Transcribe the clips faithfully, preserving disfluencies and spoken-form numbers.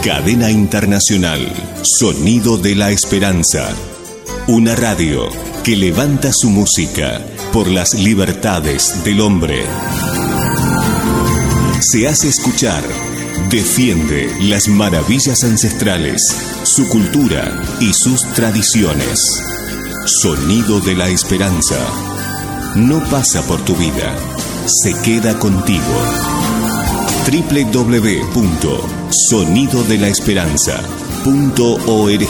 Cadena Internacional, Sonido de la Esperanza. Una radio que levanta su música por las libertades del hombre. Se hace escuchar, defiende las maravillas ancestrales, su cultura y sus tradiciones. Sonido de la Esperanza. No pasa por tu vida, se queda contigo. doble u doble u doble u punto sonido de la esperanza punto org.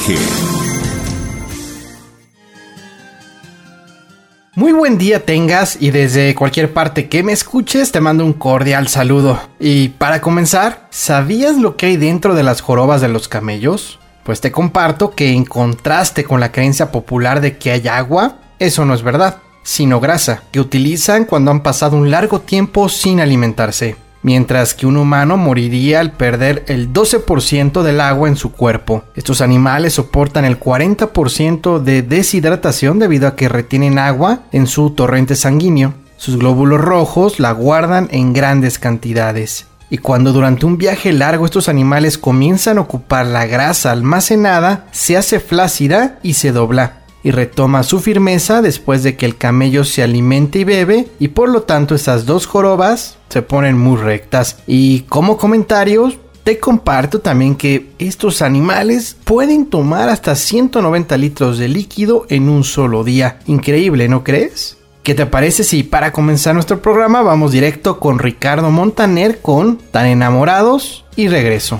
Muy buen día tengas, y desde cualquier parte que me escuches te mando un cordial saludo. Y para comenzar, ¿sabías lo que hay dentro de las jorobas de los camellos? Pues te comparto que, en contraste con la creencia popular de que hay agua, eso no es verdad, sino grasa, que utilizan cuando han pasado un largo tiempo sin alimentarse, mientras que un humano moriría al perder el doce por ciento del agua en su cuerpo. Estos animales soportan el cuarenta por ciento de deshidratación debido a que retienen agua en su torrente sanguíneo. Sus glóbulos rojos la guardan en grandes cantidades. Y cuando durante un viaje largo estos animales comienzan a ocupar la grasa almacenada, se hace flácida y se dobla, y retoma su firmeza después de que el camello se alimente y bebe, y por lo tanto estas dos jorobas se ponen muy rectas. Y como comentarios, te comparto también que estos animales pueden tomar hasta ciento noventa litros de líquido en un solo día. Increíble, ¿no crees? ¿Qué te parece si para comenzar nuestro programa vamos directo con Ricardo Montaner con Tan Enamorados y regreso?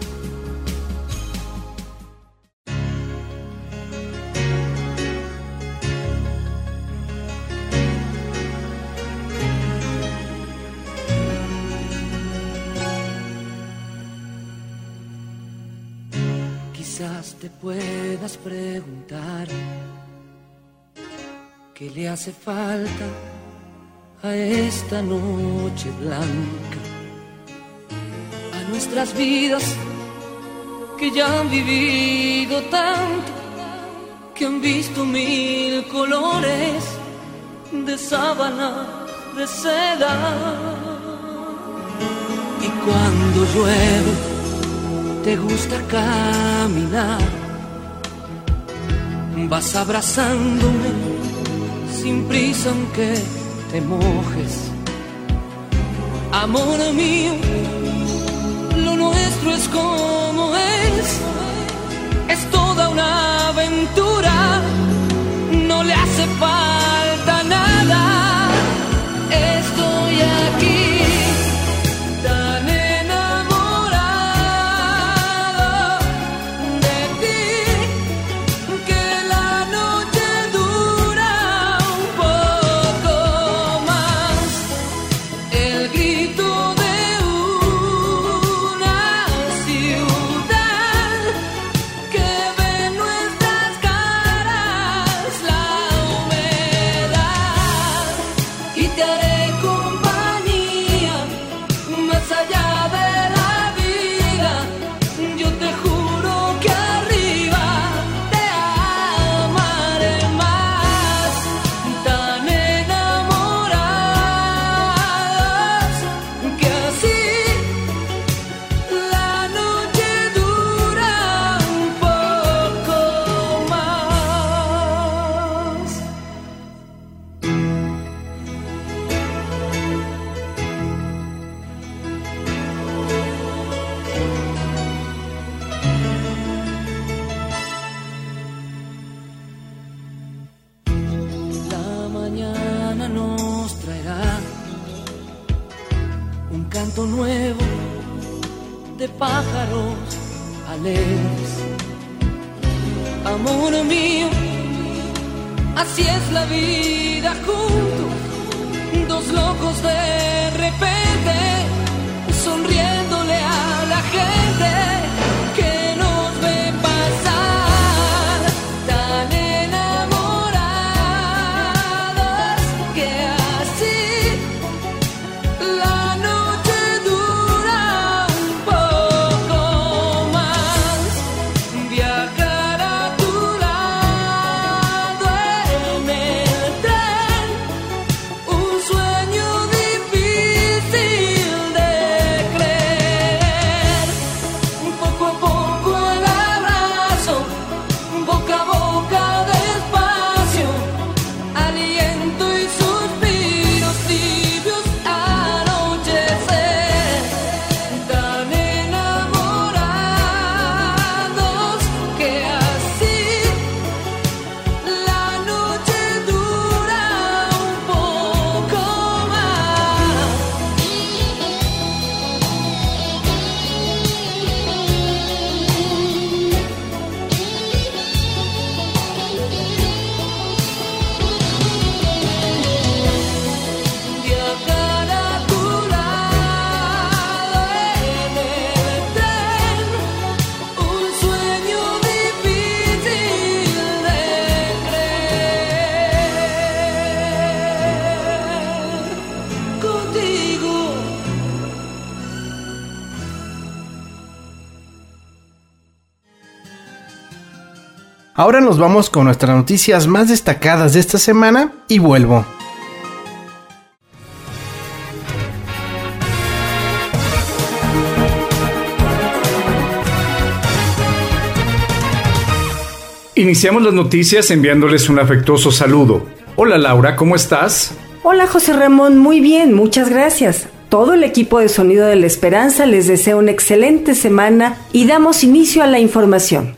Quizás te puedas preguntar ¿qué le hace falta a esta noche blanca? A nuestras vidas que ya han vivido tanto, que han visto mil colores de sábana, de seda. Y cuando llueve te gusta caminar, vas abrazándome sin prisa aunque te mojes. Amor mío, lo nuestro es como es, es toda una aventura, no le hace falta nada. Estoy aquí tan enamorado de ti, que la noche dura un poco más. El grito de una ciudad que ve nuestras caras, la humedad, y te haré compañía más allá de la vida. Yo te juro que arriba te amaré más. Tan enamorados que así la noche dura un poco más. La mañana nos traerá un canto nuevo de pájaros alegres. Amor mío, así es la vida juntos, dos locos de repente, sonriéndole a la gente que nos ve pasar. Tan enamorados que así la noche dura un poco más. Viajar a tu lado en el tren, un sueño difícil Ahora nos vamos con nuestras noticias más destacadas de esta semana y vuelvo. Iniciamos las noticias enviándoles un afectuoso saludo. Hola Laura, ¿cómo estás? Hola José Ramón, muy bien, muchas gracias. Todo el equipo de Sonido de la Esperanza les desea una excelente semana y damos inicio a la información.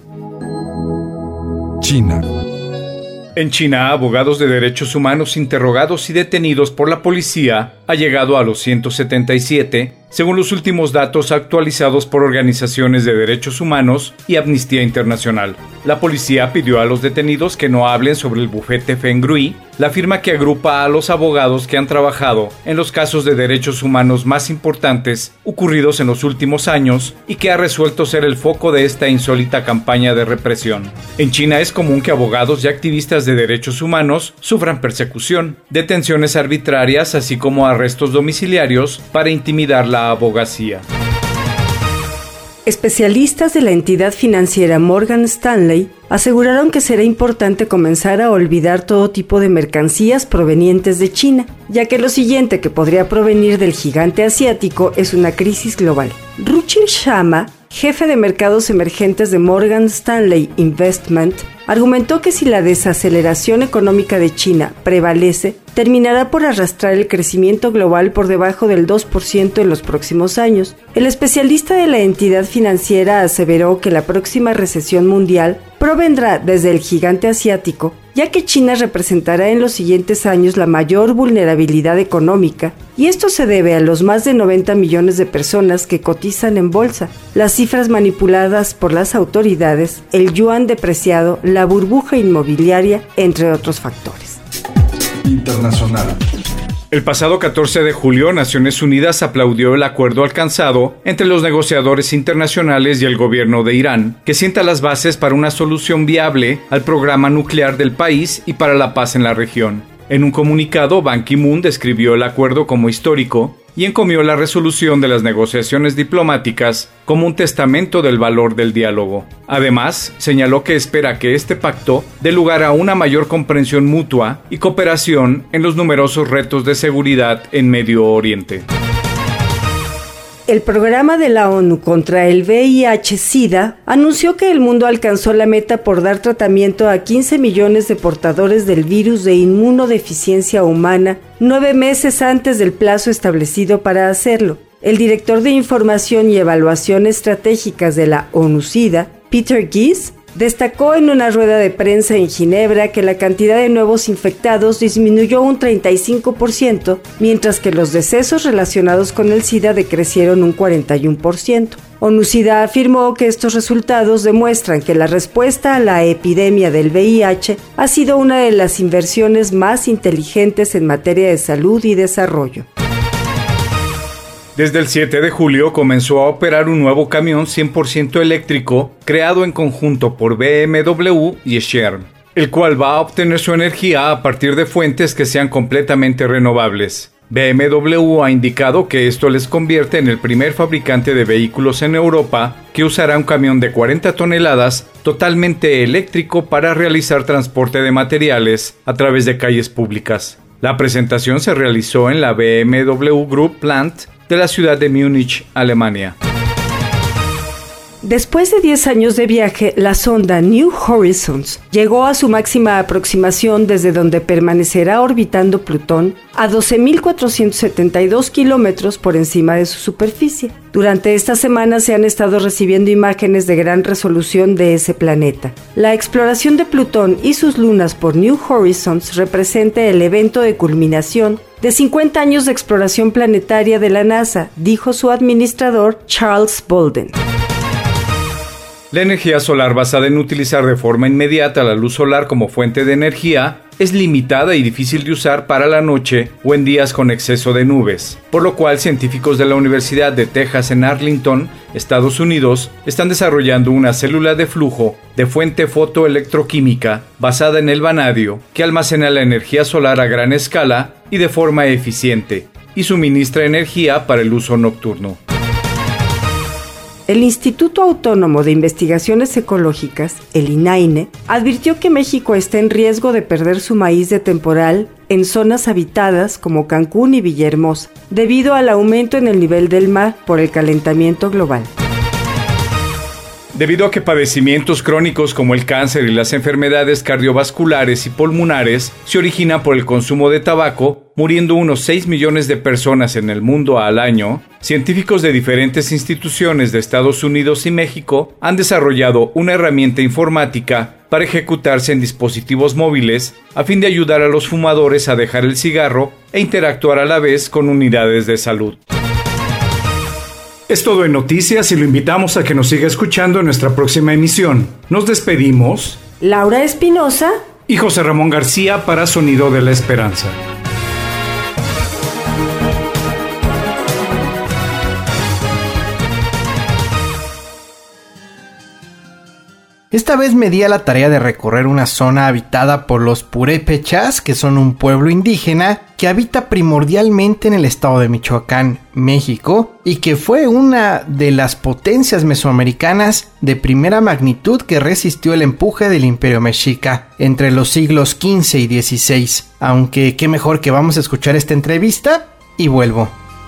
China. En China, abogados de derechos humanos interrogados y detenidos por la policía ha llegado a los ciento setenta y siete, según los últimos datos actualizados por organizaciones de derechos humanos y Amnistía Internacional. La policía pidió a los detenidos que no hablen sobre el bufete Fengrui, la firma que agrupa a los abogados que han trabajado en los casos de derechos humanos más importantes ocurridos en los últimos años y que ha resuelto ser el foco de esta insólita campaña de represión. En China es común que abogados y activistas de derechos humanos sufran persecución, detenciones arbitrarias, así como arrestos domiciliarios para intimidar la abogacía. Especialistas de la entidad financiera Morgan Stanley aseguraron que será importante comenzar a olvidar todo tipo de mercancías provenientes de China, ya que lo siguiente que podría provenir del gigante asiático es una crisis global. Ruchir Sharma, jefe de mercados emergentes de Morgan Stanley Investment, argumentó que si la desaceleración económica de China prevalece, terminará por arrastrar el crecimiento global por debajo del dos por ciento en los próximos años. El especialista de la entidad financiera aseveró que la próxima recesión mundial provendrá desde el gigante asiático, ya que China representará en los siguientes años la mayor vulnerabilidad económica, y esto se debe a los más de noventa millones de personas que cotizan en bolsa, las cifras manipuladas por las autoridades, el yuan depreciado, la burbuja inmobiliaria, entre otros factores. Internacional. El pasado catorce de julio, Naciones Unidas aplaudió el acuerdo alcanzado entre los negociadores internacionales y el gobierno de Irán, que sienta las bases para una solución viable al programa nuclear del país y para la paz en la región. En un comunicado, Ban Ki-moon describió el acuerdo como histórico y encomió la resolución de las negociaciones diplomáticas como un testamento del valor del diálogo. Además, señaló que espera que este pacto dé lugar a una mayor comprensión mutua y cooperación en los numerosos retos de seguridad en Medio Oriente. El programa de la ONU contra el V I H SIDA anunció que el mundo alcanzó la meta por dar tratamiento a quince millones de portadores del virus de inmunodeficiencia humana nueve meses antes del plazo establecido para hacerlo. El director de Información y Evaluación Estratégicas de la ONU-SIDA, Peter Gies, destacó en una rueda de prensa en Ginebra que la cantidad de nuevos infectados disminuyó un treinta y cinco por ciento, mientras que los decesos relacionados con el SIDA decrecieron un cuarenta y uno por ciento. ONU-SIDA afirmó que estos resultados demuestran que la respuesta a la epidemia del V I H ha sido una de las inversiones más inteligentes en materia de salud y desarrollo. Desde el siete de julio comenzó a operar un nuevo camión cien por ciento eléctrico creado en conjunto por B M W y Sherm, el cual va a obtener su energía a partir de fuentes que sean completamente renovables. B M W ha indicado que esto les convierte en el primer fabricante de vehículos en Europa que usará un camión de cuarenta toneladas totalmente eléctrico para realizar transporte de materiales a través de calles públicas. La presentación se realizó en la B M W Group Plant de la ciudad de Múnich, Alemania. Después de diez años de viaje, la sonda New Horizons llegó a su máxima aproximación desde donde permanecerá orbitando Plutón a doce mil cuatrocientos setenta y dos kilómetros por encima de su superficie. Durante esta semana se han estado recibiendo imágenes de gran resolución de ese planeta. La exploración de Plutón y sus lunas por New Horizons representa el evento de culminación de cincuenta años de exploración planetaria de la NASA, dijo su administrador Charles Bolden. La energía solar basada en utilizar de forma inmediata la luz solar como fuente de energía es limitada y difícil de usar para la noche o en días con exceso de nubes, por lo cual científicos de la Universidad de Texas en Arlington, Estados Unidos, están desarrollando una célula de flujo de fuente fotoelectroquímica basada en el vanadio que almacena la energía solar a gran escala y de forma eficiente y suministra energía para el uso nocturno. El Instituto Autónomo de Investigaciones Ecológicas, el INAINE, advirtió que México está en riesgo de perder su maíz de temporal en zonas habitadas como Cancún y Villahermosa, debido al aumento en el nivel del mar por el calentamiento global. Debido a que padecimientos crónicos como el cáncer y las enfermedades cardiovasculares y pulmonares se originan por el consumo de tabaco, muriendo unos seis millones de personas en el mundo al año, científicos de diferentes instituciones de Estados Unidos y México han desarrollado una herramienta informática para ejecutarse en dispositivos móviles a fin de ayudar a los fumadores a dejar el cigarro e interactuar a la vez con unidades de salud. Es todo en noticias y lo invitamos a que nos siga escuchando en nuestra próxima emisión. Nos despedimos. Laura Espinosa y José Ramón García para Sonido de la Esperanza. Esta vez me di a la tarea de recorrer una zona habitada por los purépechas, que son un pueblo indígena que habita primordialmente en el estado de Michoacán, México, y que fue una de las potencias mesoamericanas de primera magnitud que resistió el empuje del Imperio Mexica entre los siglos quince y dieciséis. Aunque qué mejor que vamos a escuchar esta entrevista y vuelvo.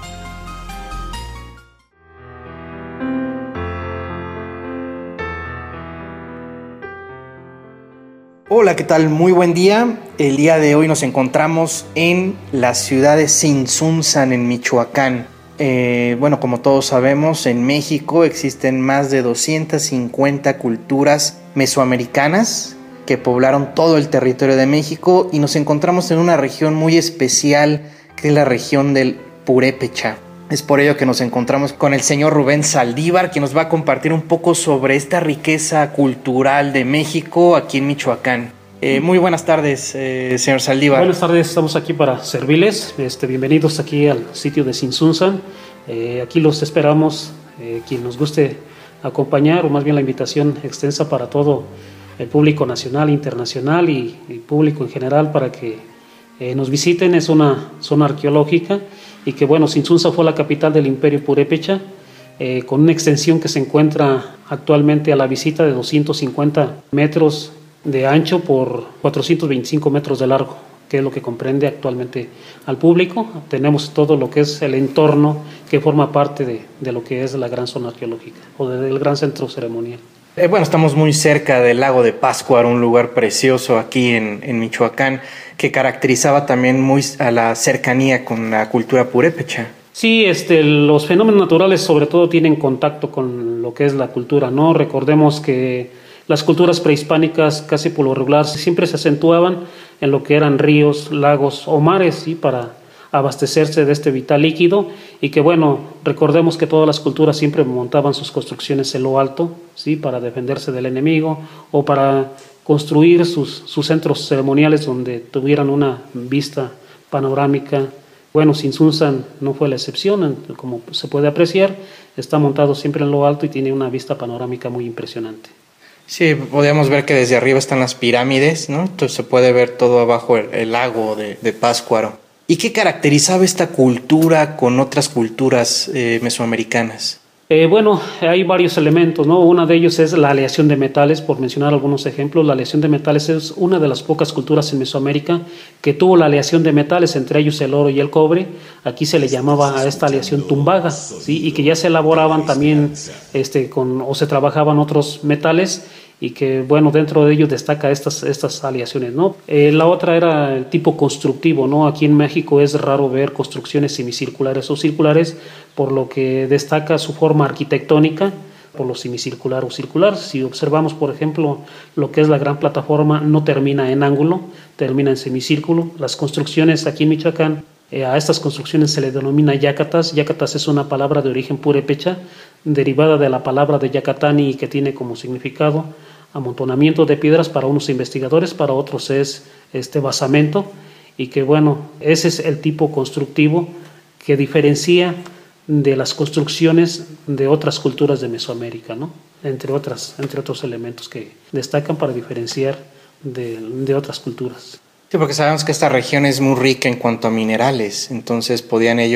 Hola, ¿qué tal? Muy buen día. El día de hoy nos encontramos en la ciudad de Tzintzuntzan, en Michoacán. Eh, bueno, como todos sabemos, en México existen más de doscientas cincuenta culturas mesoamericanas que poblaron todo el territorio de México y nos encontramos en una región muy especial que es la región del Purépecha. Es por ello que nos encontramos con el señor Rubén Saldívar, que nos va a compartir un poco sobre esta riqueza cultural de México aquí en Michoacán. Eh, muy buenas tardes, eh, señor Saldívar. Buenas tardes, estamos aquí para servirles. Este, bienvenidos aquí al sitio de Tzintzuntzan. Eh, aquí los esperamos, eh, quien nos guste acompañar, o más bien la invitación extensa para todo el público nacional, internacional y, y público en general para que eh, nos visiten. Es una zona arqueológica y que, bueno, Tzintzuntzan fue la capital del Imperio Purépecha, eh, con una extensión que se encuentra actualmente a la visita de doscientos cincuenta metros de ancho por cuatrocientos veinticinco metros de largo, que es lo que comprende actualmente al público. Tenemos todo lo que es el entorno que forma parte de, de lo que es la gran zona arqueológica o del gran centro ceremonial. Eh, bueno, estamos muy cerca del lago de Pátzcuaro, un lugar precioso aquí en, en Michoacán, que caracterizaba también muy a la cercanía con la cultura purépecha. Sí, este, los fenómenos naturales sobre todo tienen contacto con lo que es la cultura, ¿no? Recordemos que las culturas prehispánicas casi por lo regular siempre se acentuaban en lo que eran ríos, lagos o mares, ¿sí? Para abastecerse de este vital líquido, y que, bueno, recordemos que todas las culturas siempre montaban sus construcciones en lo alto, ¿sí? Para defenderse del enemigo o para construir sus, sus centros ceremoniales donde tuvieran una vista panorámica. Bueno, Tzintzuntzan no fue la excepción, como se puede apreciar, está montado siempre en lo alto y tiene una vista panorámica muy impresionante. Sí, podríamos ver que desde arriba están las pirámides, ¿no? Entonces se puede ver todo abajo el, el lago de, de Pátzcuaro. ¿Y qué caracterizaba esta cultura con otras culturas eh, mesoamericanas? Eh, bueno, hay varios elementos, ¿no? Uno de ellos es la aleación de metales, por mencionar algunos ejemplos. La aleación de metales es una de las pocas culturas en Mesoamérica que tuvo la aleación de metales, entre ellos el oro y el cobre. Aquí se le llamaba a esta aleación tumbaga, ¿sí? Y que ya se elaboraban también este, con, o se trabajaban otros metales, y que, bueno, dentro de ellos destaca estas, estas aleaciones, ¿no? Eh, la otra era el tipo constructivo, ¿no? Aquí en México es raro ver construcciones semicirculares o circulares, por lo que destaca su forma arquitectónica, por lo semicircular o circular. Si observamos, por ejemplo, lo que es la gran plataforma, no termina en ángulo, termina en semicírculo. Las construcciones aquí en Michoacán, eh, a estas construcciones se le denomina yacatas. Yacatas es una palabra de origen purépecha, derivada de la palabra de Yacatani, que tiene como significado amontonamiento de piedras para unos investigadores, para otros es este basamento, y que, bueno, ese es el tipo constructivo que diferencia de las construcciones de otras culturas de Mesoamérica, ¿no? Entre otras, entre otros elementos que destacan para diferenciar de, de otras culturas. Sí, porque sabemos que esta región es muy rica en cuanto a minerales, entonces podían ellos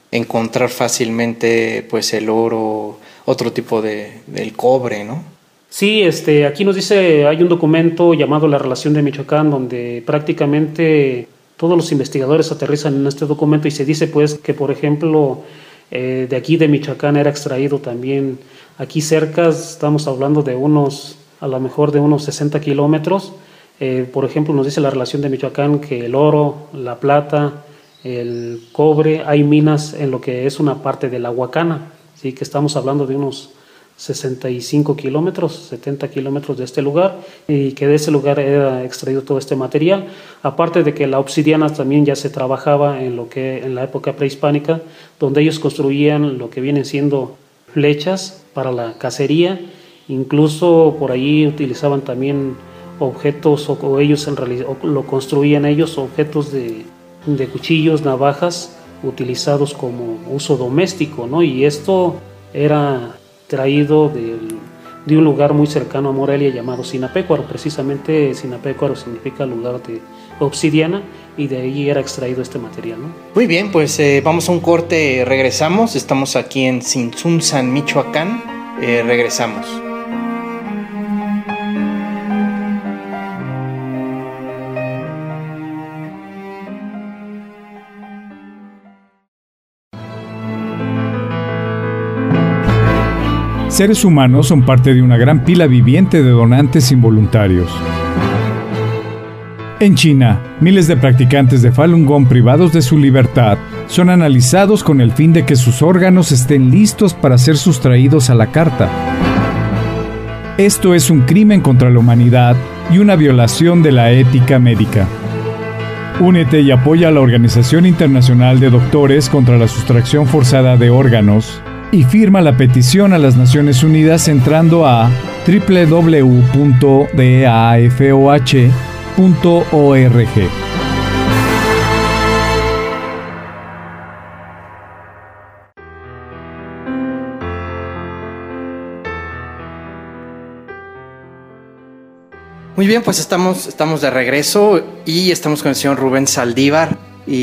encontrar fácilmente pues el oro, otro tipo de del cobre, ¿no? Sí, este, aquí nos dice, hay un documento llamado La Relación de Michoacán, donde prácticamente todos los investigadores aterrizan en este documento y se dice pues que, por ejemplo, eh, de aquí de Michoacán era extraído también, aquí cerca, estamos hablando de unos, a lo mejor de unos sesenta kilómetros, eh, por ejemplo, nos dice La Relación de Michoacán que el oro, la plata, el cobre, hay minas en lo que es una parte de la Huacana, ¿sí? Que estamos hablando de unos sesenta y cinco kilómetros, setenta kilómetros de este lugar, y que de ese lugar era extraído todo este material. Aparte de que la obsidiana también ya se trabajaba en lo que en la época prehispánica, donde ellos construían lo que vienen siendo flechas para la cacería, incluso por ahí utilizaban también objetos, o, o ellos en realidad o lo construían ellos, objetos de, de cuchillos, navajas, utilizados como uso doméstico, ¿no? Y esto era traído de, de un lugar muy cercano a Morelia llamado Sinapecuaro. Precisamente Sinapecuaro significa lugar de obsidiana, y de ahí era extraído este material, ¿no? Muy bien, pues eh, vamos a un corte, regresamos. Estamos aquí en Tzintzuntzan, Michoacán. Eh, regresamos. Seres humanos son parte de una gran pila viviente de donantes involuntarios. En China, miles de practicantes de Falun Gong privados de su libertad son analizados con el fin de que sus órganos estén listos para ser sustraídos a la carta. Esto es un crimen contra la humanidad y una violación de la ética médica. Únete y apoya a la Organización Internacional de Doctores contra la Sustracción Forzada de Órganos y firma la petición a las Naciones Unidas entrando a doble u doble u doble u punto d a f o h punto org. Muy bien, pues estamos, estamos de regreso y estamos con el señor Rubén Saldívar,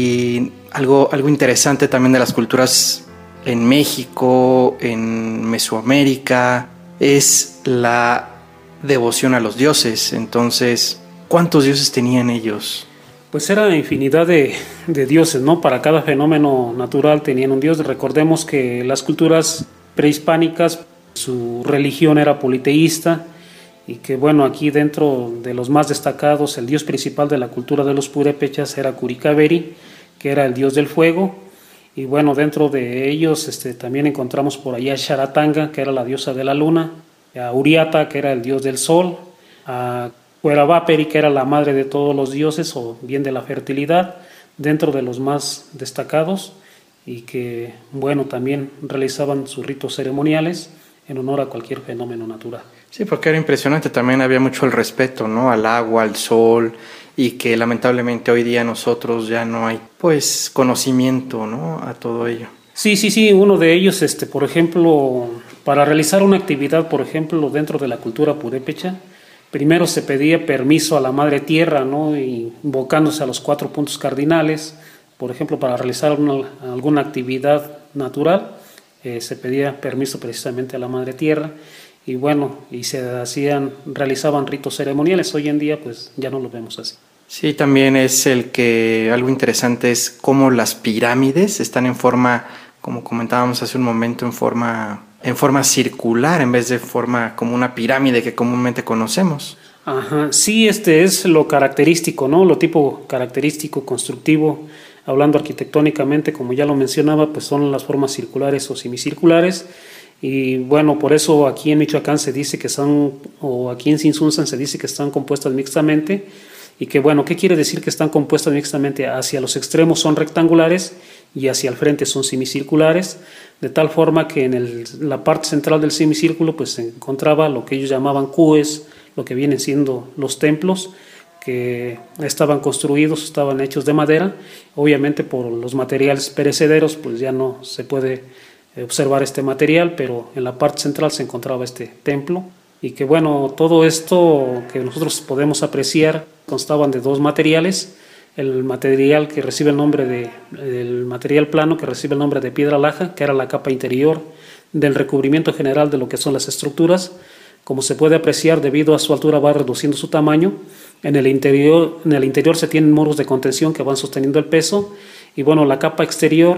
y algo, algo interesante también de las culturas en México, en Mesoamérica, es la devoción a los dioses. Entonces, ¿cuántos dioses tenían ellos? Pues era infinidad de, de dioses, ¿no? Para cada fenómeno natural tenían un dios. Recordemos que las culturas prehispánicas, su religión era politeísta, y que bueno, aquí dentro de los más destacados, el dios principal de la cultura de los purépechas era Curicaberri, que era el dios del fuego. Y bueno, dentro de ellos este, también encontramos por allá a Sharatanga, que era la diosa de la luna, a Uriata, que era el dios del sol, a Cueravaperi, que era la madre de todos los dioses, o bien de la fertilidad, dentro de los más destacados, y que bueno, también realizaban sus ritos ceremoniales en honor a cualquier fenómeno natural. Sí, porque era impresionante, también había mucho el respeto, ¿no? Al agua, al sol, y que lamentablemente hoy día nosotros ya no hay, pues, conocimiento, ¿no? A todo ello. Sí, sí, sí, uno de ellos, este, por ejemplo, para realizar una actividad, por ejemplo, dentro de la cultura purépecha, primero se pedía permiso a la Madre Tierra, ¿no? Invocándose a los cuatro puntos cardinales. Por ejemplo, para realizar una, alguna actividad natural, eh, se pedía permiso precisamente a la Madre Tierra. Y bueno, y se hacían, realizaban ritos ceremoniales. Hoy en día pues ya no lo vemos así. Sí, también es el que algo interesante es cómo las pirámides están en forma, como comentábamos hace un momento, en forma en forma circular en vez de forma como una pirámide que comúnmente conocemos. Ajá, sí, este es lo característico, ¿no? Lo tipo característico constructivo, hablando arquitectónicamente, como ya lo mencionaba, pues son las formas circulares o semicirculares. Y bueno, por eso aquí en Michoacán se dice que son, o aquí en Tzintzuntzan se dice que están compuestas mixtamente, y que bueno, ¿qué quiere decir que están compuestas mixtamente? Hacia los extremos son rectangulares y hacia el frente son semicirculares, de tal forma que en el, la parte central del semicírculo pues se encontraba lo que ellos llamaban cues, lo que vienen siendo los templos, que estaban construidos, estaban hechos de madera. Obviamente por los materiales perecederos pues ya no se puede observar este material, pero en la parte central se encontraba este templo, y que bueno, todo esto que nosotros podemos apreciar constaban de dos materiales, el material que recibe el nombre de, el material plano que recibe el nombre de piedra laja, que era la capa interior del recubrimiento general de lo que son las estructuras. Como se puede apreciar, debido a su altura va reduciendo su tamaño. En el interior, en el interior se tienen muros de contención que van sosteniendo el peso. Y bueno, la capa exterior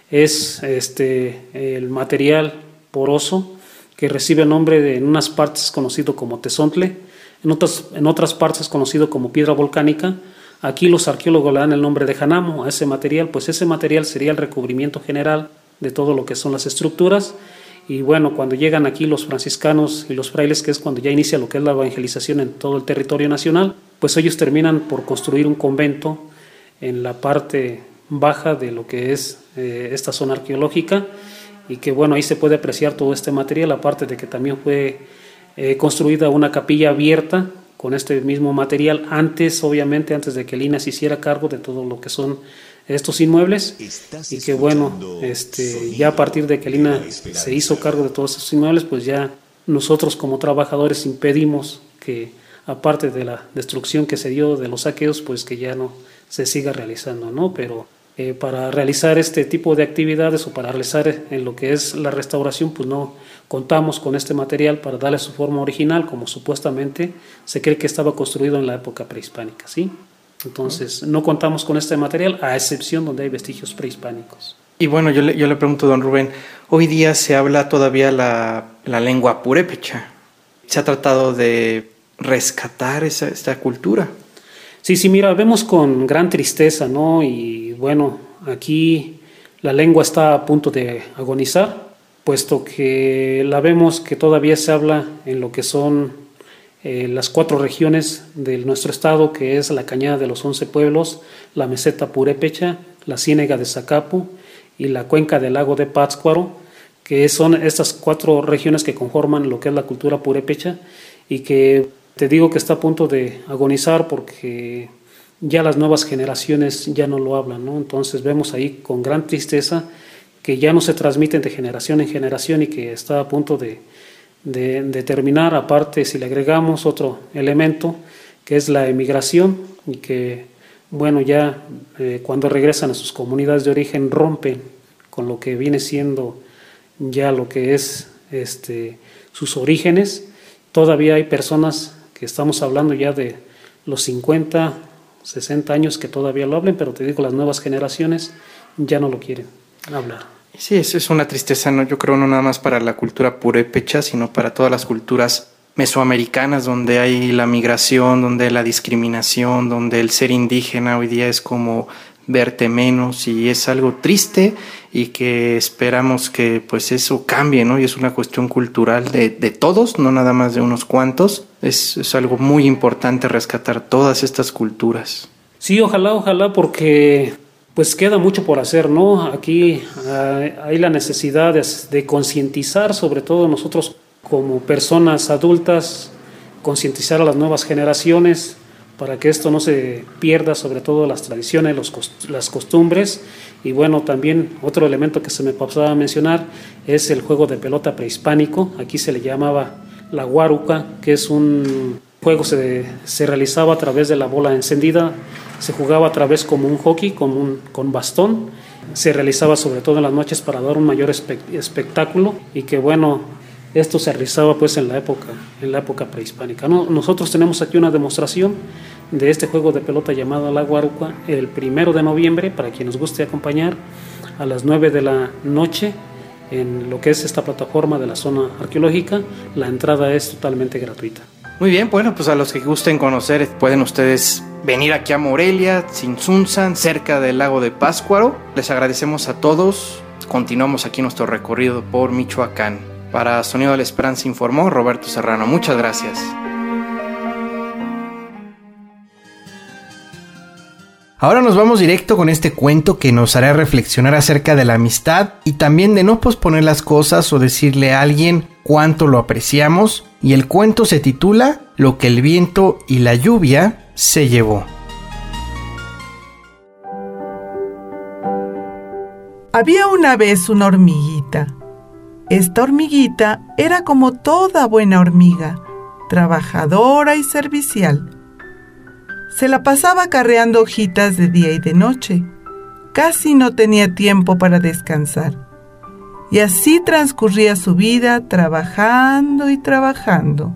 es este, el material poroso que recibe el nombre de, en unas partes conocido como tezontle, en otras, en otras partes conocido como piedra volcánica. Aquí los arqueólogos le dan el nombre de janamo a ese material, pues ese material sería el recubrimiento general de todo lo que son las estructuras. Y bueno, cuando llegan aquí los franciscanos y los frailes, que es cuando ya inicia lo que es la evangelización en todo el territorio nacional, pues ellos terminan por construir un convento en la parte baja de lo que es eh, esta zona arqueológica, y que bueno, ahí se puede apreciar todo este material, aparte de que también fue eh, construida una capilla abierta con este mismo material, antes, obviamente, antes de que el I N A se hiciera cargo de todo lo que son estos inmuebles, y que bueno, este, ya a partir de que el I N A se hizo cargo de todos estos inmuebles, pues ya nosotros como trabajadores impedimos que, aparte de la destrucción que se dio de los saqueos, pues que ya no se siga realizando, ¿no? Pero eh, para realizar este tipo de actividades o para realizar en lo que es la restauración, pues no contamos con este material para darle su forma original, como supuestamente se cree que estaba construido en la época prehispánica, ¿sí? Entonces, no contamos con este material, a excepción donde hay vestigios prehispánicos. Y bueno, yo le, yo le pregunto, don Rubén, hoy día se habla todavía la, la lengua purépecha. ¿Se ha tratado de rescatar esa, esta cultura? Sí, sí, mira, vemos con gran tristeza, ¿no? Y bueno, aquí la lengua está a punto de agonizar, puesto que la vemos que todavía se habla en lo que son Eh, las cuatro regiones de nuestro estado, que es la Cañada de los Once Pueblos, la Meseta Purépecha, la Ciénega de Zacapu y la Cuenca del Lago de Pátzcuaro, que son estas cuatro regiones que conforman lo que es la cultura purépecha, y que te digo que está a punto de agonizar porque ya las nuevas generaciones ya no lo hablan, ¿no? Entonces vemos ahí con gran tristeza que ya no se transmiten de generación en generación y que está a punto de De, de terminar. Aparte, si le agregamos otro elemento que es la emigración, y que bueno, ya eh, cuando regresan a sus comunidades de origen rompen con lo que viene siendo ya lo que es este, sus orígenes. Todavía hay personas que estamos hablando ya de los cincuenta, sesenta años que todavía lo hablen, pero te digo, las nuevas generaciones ya no lo quieren hablar. Sí, eso es una tristeza, ¿no? Yo creo no nada más para la cultura purépecha, sino para todas las culturas mesoamericanas, donde hay la migración, donde hay la discriminación, donde el ser indígena hoy día es como verte menos, y es algo triste y que esperamos que pues eso cambie, ¿no? Y es una cuestión cultural de, de todos, no nada más de unos cuantos. Es, es algo muy importante rescatar todas estas culturas. Sí, ojalá, ojalá, porque pues queda mucho por hacer, ¿no? Aquí uh, hay la necesidad de, de concientizar, sobre todo nosotros como personas adultas, concientizar a las nuevas generaciones para que esto no se pierda, sobre todo las tradiciones, los cost- las costumbres. Y bueno, también otro elemento que se me pasaba a mencionar es el juego de pelota prehispánico. Aquí se le llamaba la guaruca, que es un juego que se, se realizaba a través de la bola encendida. Se jugaba a través como un hockey, como un, con bastón. Se realizaba sobre todo en las noches para dar un mayor espe- espectáculo, y que bueno, esto se realizaba pues en la época, en la época prehispánica, ¿no? Nosotros tenemos aquí una demostración de este juego de pelota llamado la guaruca el primero de noviembre, para quien nos guste acompañar, a las nueve de la noche en lo que es esta plataforma de la zona arqueológica. La entrada es totalmente gratuita. Muy bien, bueno, pues a los que gusten conocer, pueden ustedes venir aquí a Morelia, Tzintzuntzan, cerca del lago de Pátzcuaro. Les agradecemos a todos. Continuamos aquí nuestro recorrido por Michoacán. Para Sonido de la Esperanza informó Roberto Serrano. Muchas gracias. Ahora nos vamos directo con este cuento que nos hará reflexionar acerca de la amistad y también de no posponer las cosas o decirle a alguien cuánto lo apreciamos. Y el cuento se titula Lo que el viento y la lluvia se llevó. Había una vez una hormiguita. Esta hormiguita era como toda buena hormiga, trabajadora y servicial. Se la pasaba carreando hojitas de día y de noche. Casi no tenía tiempo para descansar. Y así transcurría su vida trabajando y trabajando.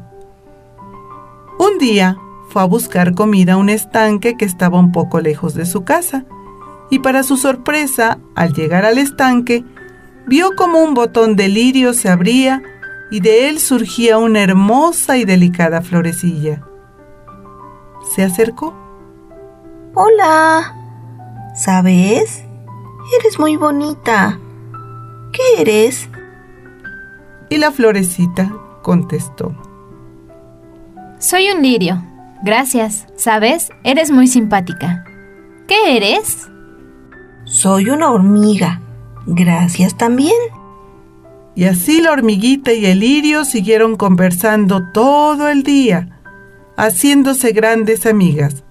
Un día fue a buscar comida a un estanque que estaba un poco lejos de su casa. Y para su sorpresa, al llegar al estanque, vio como un botón de lirio se abría y de él surgía una hermosa y delicada florecilla. Se acercó. Hola, ¿sabes? Eres muy bonita. ¿Qué eres? Y la florecita contestó. Soy un lirio. Gracias. ¿Sabes? Eres muy simpática. ¿Qué eres? Soy una hormiga. Gracias también. Y así la hormiguita y el lirio siguieron conversando todo el día, haciéndose grandes amigas.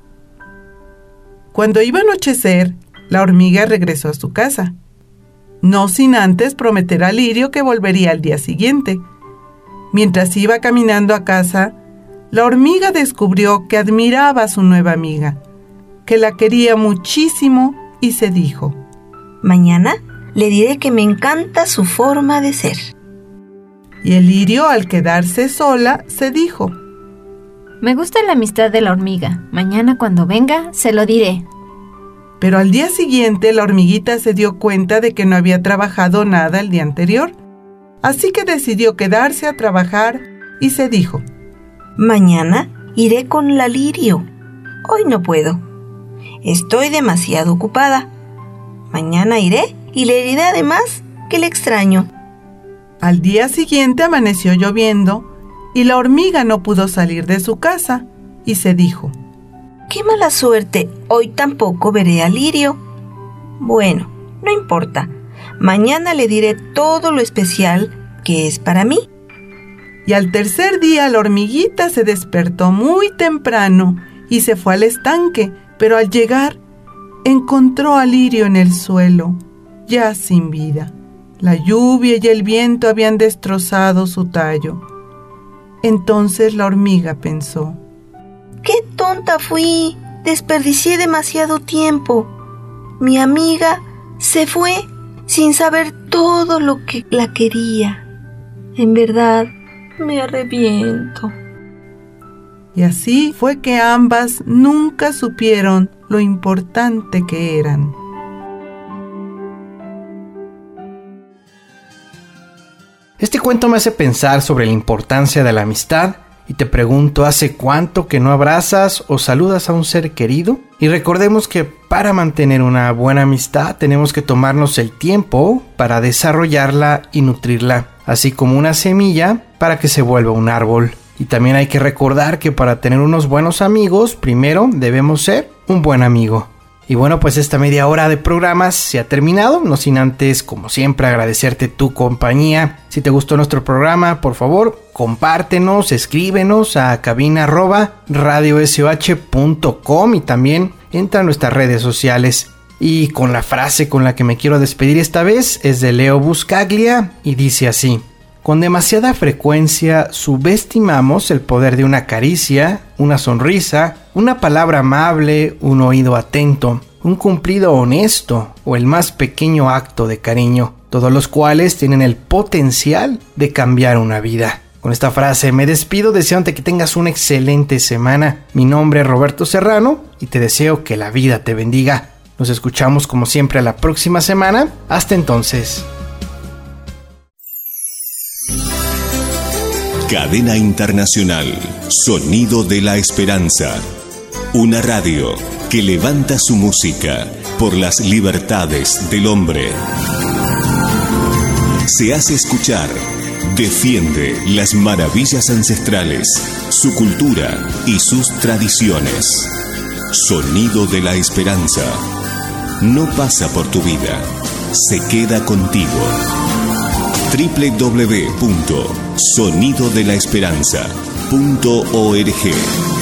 Cuando iba a anochecer, la hormiga regresó a su casa, no sin antes prometer a Lirio que volvería al día siguiente. Mientras iba caminando a casa, la hormiga descubrió que admiraba a su nueva amiga, que la quería muchísimo y se dijo: mañana le diré que me encanta su forma de ser. Y el lirio, al quedarse sola, se dijo: me gusta la amistad de la hormiga. Mañana cuando venga, se lo diré. Pero al día siguiente, la hormiguita se dio cuenta de que no había trabajado nada el día anterior. Así que decidió quedarse a trabajar y se dijo: mañana iré con la lirio. Hoy no puedo. Estoy demasiado ocupada. Mañana iré y le diré además que le extraño. Al día siguiente amaneció lloviendo y la hormiga no pudo salir de su casa y se dijo: ¡qué mala suerte! Hoy tampoco veré a Lirio. Bueno, no importa. Mañana le diré todo lo especial que es para mí. Y al tercer día la hormiguita se despertó muy temprano y se fue al estanque, pero al llegar encontró a Lirio en el suelo, ya sin vida. La lluvia y el viento habían destrozado su tallo. Entonces la hormiga pensó: ¡qué tonta fui! Desperdicié demasiado tiempo. Mi amiga se fue sin saber todo lo que la quería. En verdad, me arrepiento. Y así fue que ambas nunca supieron lo importante que eran. Este cuento me hace pensar sobre la importancia de la amistad y te pregunto, ¿hace cuánto que no abrazas o saludas a un ser querido? Y recordemos que para mantener una buena amistad tenemos que tomarnos el tiempo para desarrollarla y nutrirla, así como una semilla para que se vuelva un árbol. Y también hay que recordar que para tener unos buenos amigos, primero debemos ser un buen amigo. Y bueno, pues esta media hora de programa se ha terminado, no sin antes, como siempre, agradecerte tu compañía. Si te gustó nuestro programa, por favor, compártenos, escríbenos a cabina arroba radio s o h punto com y también entra a nuestras redes sociales. Y con la frase con la que me quiero despedir esta vez es de Leo Buscaglia y dice así: con demasiada frecuencia subestimamos el poder de una caricia, una sonrisa, una palabra amable, un oído atento, un cumplido honesto o el más pequeño acto de cariño, todos los cuales tienen el potencial de cambiar una vida. Con esta frase me despido deseándote que tengas una excelente semana. Mi nombre es Roberto Serrano y te deseo que la vida te bendiga. Nos escuchamos como siempre la próxima semana. Hasta entonces. Cadena Internacional, Sonido de la Esperanza. Una radio que levanta su música por las libertades del hombre. Se hace escuchar, defiende las maravillas ancestrales, su cultura y sus tradiciones. Sonido de la Esperanza. No pasa por tu vida, se queda contigo. doble u doble u doble u punto sonido de la esperanza punto org